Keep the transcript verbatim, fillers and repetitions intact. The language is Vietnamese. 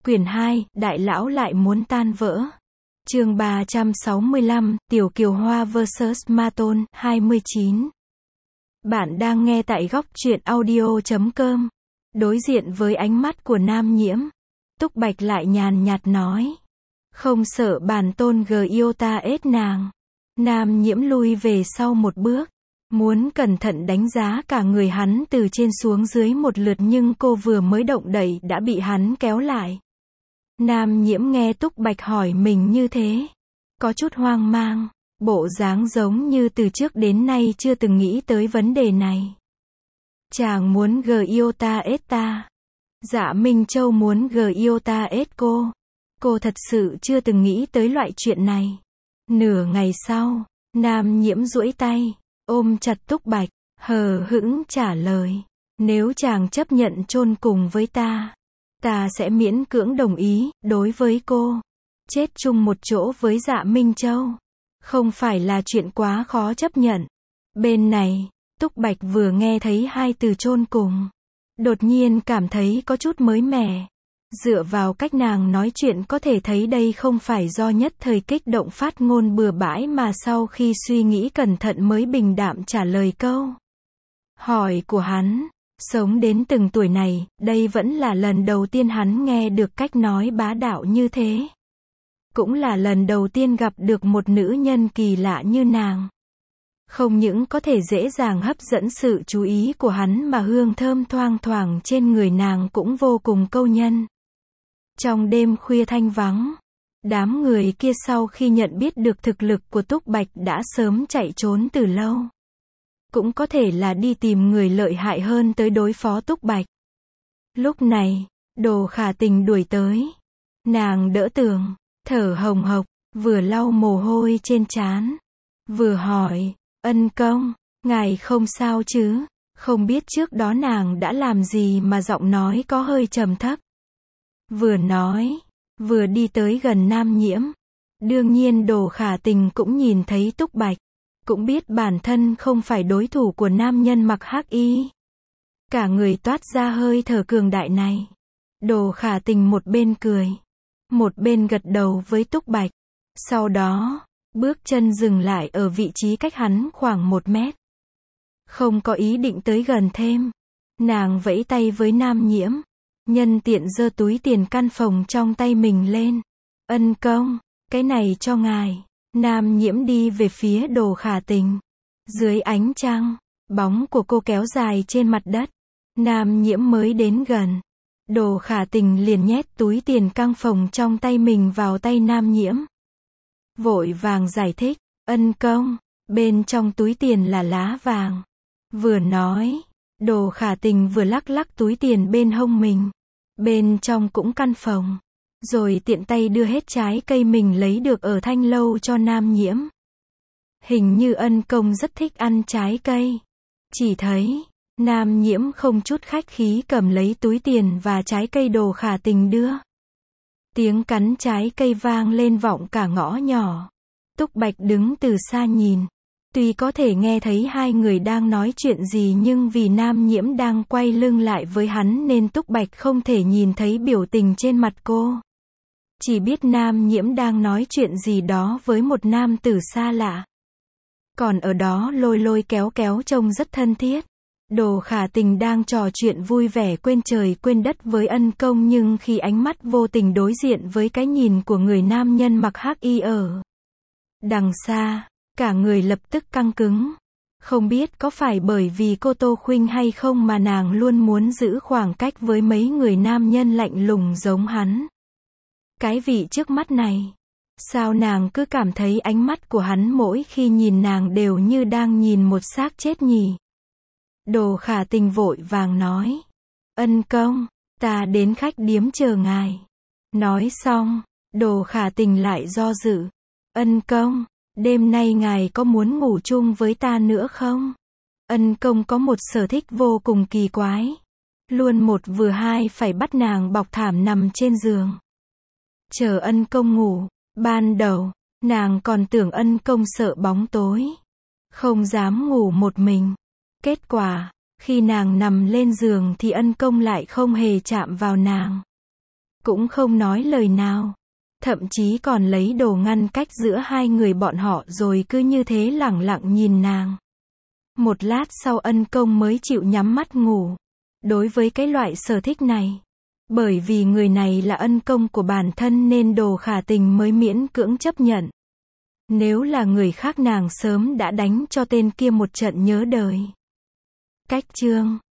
Quyển hai, Đại lão lại muốn tan vỡ. Chương ba trăm sáu mươi lăm, Tiểu Kiều Hoa versus Ma Tôn, hai mươi chín. Bạn đang nghe tại góc truyện audio chấm com. Đối diện với ánh mắt của Nam Nhiễm, Túc Bạch lại nhàn nhạt nói. Không sợ bản tôn gờ yêu ta ết nàng. Nam Nhiễm lui về sau một bước, muốn cẩn thận đánh giá cả người hắn từ trên xuống dưới một lượt, nhưng cô vừa mới động đậy đã bị hắn kéo lại. Nam Nhiễm nghe Túc Bạch hỏi mình như thế, có chút hoang mang, bộ dáng giống như từ trước đến nay chưa từng nghĩ tới vấn đề này. Chàng muốn gờ yêu ta ết ta. Dạ Minh Châu muốn gờ yêu ta ết cô. Cô thật sự chưa từng nghĩ tới loại chuyện này. Nửa ngày sau, Nam Nhiễm duỗi tay, ôm chặt Túc Bạch, hờ hững trả lời. Nếu chàng chấp nhận chôn cùng với ta, ta sẽ miễn cưỡng đồng ý. Đối với cô, chết chung một chỗ với Dạ Minh Châu không phải là chuyện quá khó chấp nhận. Bên này, Túc Bạch vừa nghe thấy hai từ chôn cùng, đột nhiên cảm thấy có chút mới mẻ. Dựa vào cách nàng nói chuyện có thể thấy đây không phải do nhất thời kích động phát ngôn bừa bãi, mà sau khi suy nghĩ cẩn thận mới bình đạm trả lời câu hỏi của hắn. Sống đến từng tuổi này, đây vẫn là lần đầu tiên hắn nghe được cách nói bá đạo như thế. Cũng là lần đầu tiên gặp được một nữ nhân kỳ lạ như nàng. Không những có thể dễ dàng hấp dẫn sự chú ý của hắn, mà hương thơm thoang thoảng trên người nàng cũng vô cùng câu nhân. Trong đêm khuya thanh vắng, đám người kia sau khi nhận biết được thực lực của Túc Bạch đã sớm chạy trốn từ lâu. Cũng có thể là đi tìm người lợi hại hơn tới đối phó Túc Bạch. Lúc này, Đồ Khả Tình đuổi tới. Nàng đỡ tường, thở hồng hộc, vừa lau mồ hôi trên trán, vừa hỏi, ân công, ngài không sao chứ? Không biết trước đó nàng đã làm gì mà giọng nói có hơi trầm thấp. Vừa nói, vừa đi tới gần Nam Nhiễm. Đương nhiên Đồ Khả Tình cũng nhìn thấy Túc Bạch, cũng biết bản thân không phải đối thủ của nam nhân mặc hắc y. Cả người toát ra hơi thở cường đại này. Đồ Khả Tình một bên cười, một bên gật đầu với Túc Bạch. Sau đó, bước chân dừng lại ở vị trí cách hắn khoảng một mét. Không có ý định tới gần thêm. Nàng vẫy tay với Nam Nhiễm, nhân tiện giơ túi tiền căn phòng trong tay mình lên. Ân công, cái này cho ngài. Nam Nhiễm đi về phía Đồ Khả Tình. Dưới ánh trăng, bóng của cô kéo dài trên mặt đất. Nam Nhiễm mới đến gần, Đồ Khả Tình liền nhét túi tiền căng phòng trong tay mình vào tay Nam Nhiễm. Vội vàng giải thích, ân công, bên trong túi tiền là lá vàng. Vừa nói, Đồ Khả Tình vừa lắc lắc túi tiền bên hông mình. Bên trong cũng căn phòng. Rồi tiện tay đưa hết trái cây mình lấy được ở Thanh Lâu cho Nam Nhiễm. Hình như ân công rất thích ăn trái cây. Chỉ thấy, Nam Nhiễm không chút khách khí cầm lấy túi tiền và trái cây Đồ Khả Tình đưa. Tiếng cắn trái cây vang lên vọng cả ngõ nhỏ. Túc Bạch đứng từ xa nhìn. Tuy có thể nghe thấy hai người đang nói chuyện gì, nhưng vì Nam Nhiễm đang quay lưng lại với hắn nên Túc Bạch không thể nhìn thấy biểu tình trên mặt cô. Chỉ biết Nam Nhiễm đang nói chuyện gì đó với một nam tử xa lạ. Còn ở đó lôi lôi kéo kéo trông rất thân thiết. Đồ Khả Tình đang trò chuyện vui vẻ quên trời quên đất với ân công, nhưng khi ánh mắt vô tình đối diện với cái nhìn của người nam nhân mặc hắc y ở đằng xa, cả người lập tức căng cứng. Không biết có phải bởi vì cô Tô Khuynh hay không mà nàng luôn muốn giữ khoảng cách với mấy người nam nhân lạnh lùng giống hắn. Cái vị trước mắt này, sao nàng cứ cảm thấy ánh mắt của hắn mỗi khi nhìn nàng đều như đang nhìn một xác chết nhỉ? Đồ Khả Tình vội vàng nói, ân công, ta đến khách điếm chờ ngài. Nói xong, Đồ Khả Tình lại do dự, ân công, đêm nay ngài có muốn ngủ chung với ta nữa không? Ân công có một sở thích vô cùng kỳ quái, luôn một vừa hai phải bắt nàng bọc thảm nằm trên giường chờ ân công ngủ. Ban đầu, nàng còn tưởng ân công sợ bóng tối, không dám ngủ một mình. Kết quả, khi nàng nằm lên giường thì ân công lại không hề chạm vào nàng. cũng không nói lời nào. Thậm chí còn lấy đồ ngăn cách giữa hai người bọn họ rồi cứ như thế lẳng lặng nhìn nàng. Một lát sau Ân Công mới chịu nhắm mắt ngủ. Đối với cái loại sở thích này, bởi vì người này là ân công của bản thân nên Đồ Khả Tình mới miễn cưỡng chấp nhận. Nếu là người khác nàng sớm đã đánh cho tên kia một trận nhớ đời. Cách chương